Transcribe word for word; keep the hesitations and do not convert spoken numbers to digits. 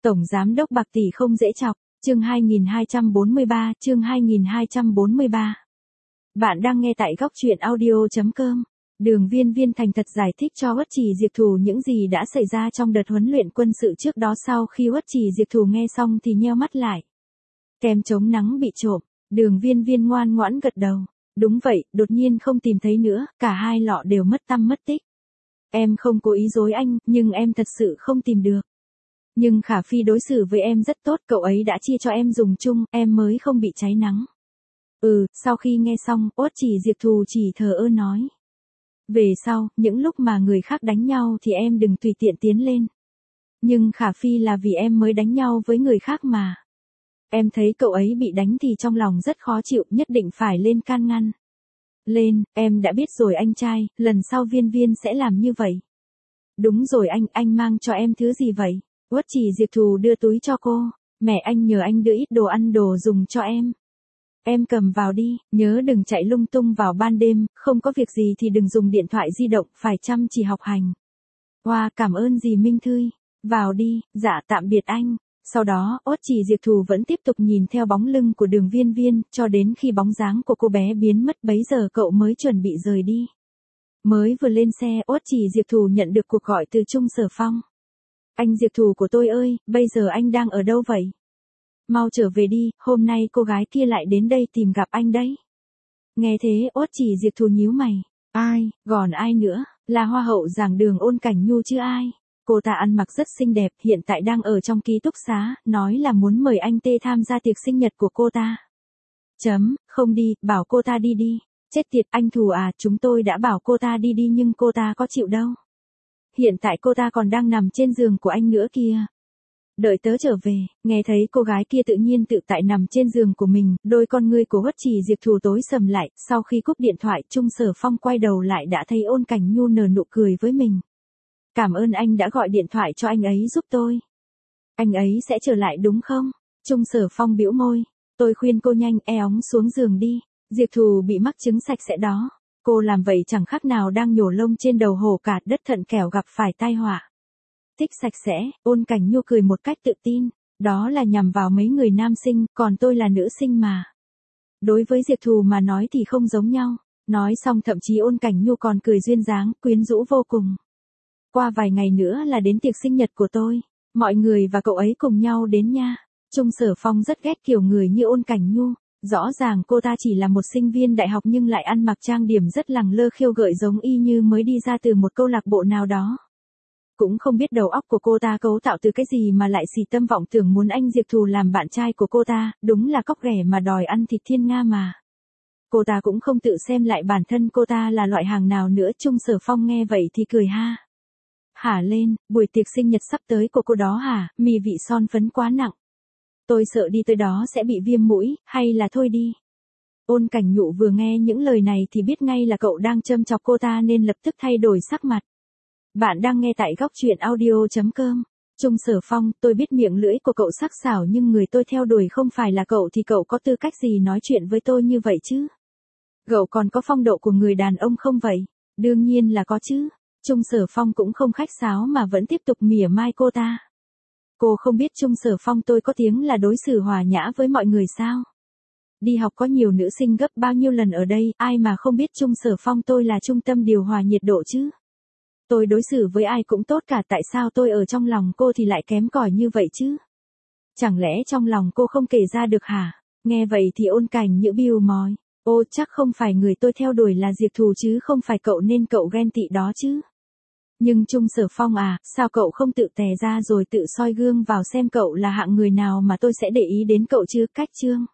Tổng giám đốc bạc tỷ không dễ chọc, chương hai nghìn hai trăm bốn mươi ba, chương hai nghìn hai trăm bốn mươi ba. Bạn đang nghe tại góc truyện audio chấm com. Đường Viên Viên thành thật giải thích cho Uất Trì Diệp Thù những gì đã xảy ra trong đợt huấn luyện quân sự trước đó. Sau khi Uất Trì Diệp Thù nghe xong thì nheo mắt lại. Kem chống nắng bị trộm, Đường Viên Viên ngoan ngoãn gật đầu. Đúng vậy, đột nhiên không tìm thấy nữa, cả hai lọ đều mất tăm mất tích. Em không cố ý dối anh, nhưng em thật sự không tìm được. Nhưng Khả Phi đối xử với em rất tốt, cậu ấy đã chia cho em dùng chung, em mới không bị cháy nắng. Ừ, sau khi nghe xong, Uất Trì Diệp Thù chỉ thờ ơ nói. Về sau, những lúc mà người khác đánh nhau thì em đừng tùy tiện tiến lên. Nhưng Khả Phi là vì em mới đánh nhau với người khác mà. Em thấy cậu ấy bị đánh thì trong lòng rất khó chịu, nhất định phải lên can ngăn. Lên, em đã biết rồi anh trai, lần sau Viên Viên sẽ làm như vậy. Đúng rồi anh, anh mang cho em thứ gì vậy? Uất Trì Diệp Thù đưa túi cho cô. Mẹ anh nhờ anh đưa ít đồ ăn đồ dùng cho em. Em cầm vào đi, nhớ đừng chạy lung tung vào ban đêm, không có việc gì thì đừng dùng điện thoại di động, phải chăm chỉ học hành. Hoa, cảm ơn dì Minh Thư. Vào đi, dạ tạm biệt anh. Sau đó, Uất Trì Diệp Thù vẫn tiếp tục nhìn theo bóng lưng của Đường Viên Viên, cho đến khi bóng dáng của cô bé biến mất, bấy giờ cậu mới chuẩn bị rời đi. Mới vừa lên xe, Uất Trì Diệp Thù nhận được cuộc gọi từ Trung Sở Phong. Anh Diệp Thù của tôi ơi, bây giờ anh đang ở đâu vậy? Mau trở về đi, hôm nay cô gái kia lại đến đây tìm gặp anh đấy. Nghe thế, Uất Trì Diệp Thù nhíu mày. Ai, còn ai nữa, là hoa hậu giảng đường Ôn Cảnh Nhu chứ ai? Cô ta ăn mặc rất xinh đẹp, hiện tại đang ở trong ký túc xá, nói là muốn mời anh Tê tham gia tiệc sinh nhật của cô ta. Chấm, không đi, bảo cô ta đi đi. Chết tiệt, anh Thù à, chúng tôi đã bảo cô ta đi đi nhưng cô ta có chịu đâu. Hiện tại cô ta còn đang nằm trên giường của anh nữa kia. Đợi tớ trở về, nghe thấy cô gái kia tự nhiên tự tại nằm trên giường của mình, đôi con ngươi của Uất Trì Diệp Thù tối sầm lại, sau khi cúp điện thoại, Trung Sở Phong quay đầu lại đã thấy Ôn Cảnh Nhu nở nụ cười với mình. Cảm ơn anh đã gọi điện thoại cho anh ấy giúp tôi. Anh ấy sẽ trở lại đúng không? Trung Sở Phong bĩu môi. Tôi khuyên cô nhanh e óng xuống giường đi. Diệp Thù bị mắc chứng sạch sẽ đó. Cô làm vậy chẳng khác nào đang nhổ lông trên đầu hổ cả, đất thận kẻo gặp phải tai họa. Thích sạch sẽ, Ôn Cảnh Nhu cười một cách tự tin. Đó là nhằm vào mấy người nam sinh, còn tôi là nữ sinh mà. Đối với Diệp Thù mà nói thì không giống nhau. Nói xong thậm chí Ôn Cảnh Nhu còn cười duyên dáng, quyến rũ vô cùng. Qua vài ngày nữa là đến tiệc sinh nhật của tôi. Mọi người và cậu ấy cùng nhau đến nha. Trung Sở Phong rất ghét kiểu người như Ôn Cảnh Nhu. Rõ ràng cô ta chỉ là một sinh viên đại học nhưng lại ăn mặc trang điểm rất lẳng lơ khiêu gợi giống y như mới đi ra từ một câu lạc bộ nào đó. Cũng không biết đầu óc của cô ta cấu tạo từ cái gì mà lại xì tâm vọng tưởng muốn anh Diệp Thù làm bạn trai của cô ta, đúng là cóc ghẻ mà đòi ăn thịt thiên nga mà. Cô ta cũng không tự xem lại bản thân cô ta là loại hàng nào nữa. Trung Sở Phong nghe vậy thì cười ha. Hả lên, buổi tiệc sinh nhật sắp tới của cô đó hả, mì vị son phấn quá nặng. Tôi sợ đi tới đó sẽ bị viêm mũi, hay là thôi đi. Ôn Cảnh Nhu vừa nghe những lời này thì biết ngay là cậu đang châm chọc cô ta nên lập tức thay đổi sắc mặt. Bạn đang nghe tại góc truyện audio chấm com. Trung Sở Phong, tôi biết miệng lưỡi của cậu sắc sảo nhưng người tôi theo đuổi không phải là cậu thì cậu có tư cách gì nói chuyện với tôi như vậy chứ? Cậu còn có phong độ của người đàn ông không vậy? Đương nhiên là có chứ. Trung Sở Phong cũng không khách sáo mà vẫn tiếp tục mỉa mai cô ta. Cô không biết Trung Sở Phong tôi có tiếng là đối xử hòa nhã với mọi người sao? Đi học có nhiều nữ sinh gấp bao nhiêu lần ở đây, ai mà không biết Trung Sở Phong tôi là trung tâm điều hòa nhiệt độ chứ? Tôi đối xử với ai cũng tốt cả, tại sao tôi ở trong lòng cô thì lại kém cỏi như vậy chứ? Chẳng lẽ trong lòng cô không kể ra được hả? Nghe vậy thì Ôn Cảnh Nhu bĩu môi. Ô, chắc không phải người tôi theo đuổi là Diệp Thù chứ không phải cậu nên cậu ghen tị đó chứ. Nhưng Trung Sở Phong à, sao cậu không tự tè ra rồi tự soi gương vào xem cậu là hạng người nào mà tôi sẽ để ý đến cậu chứ? Cách chương.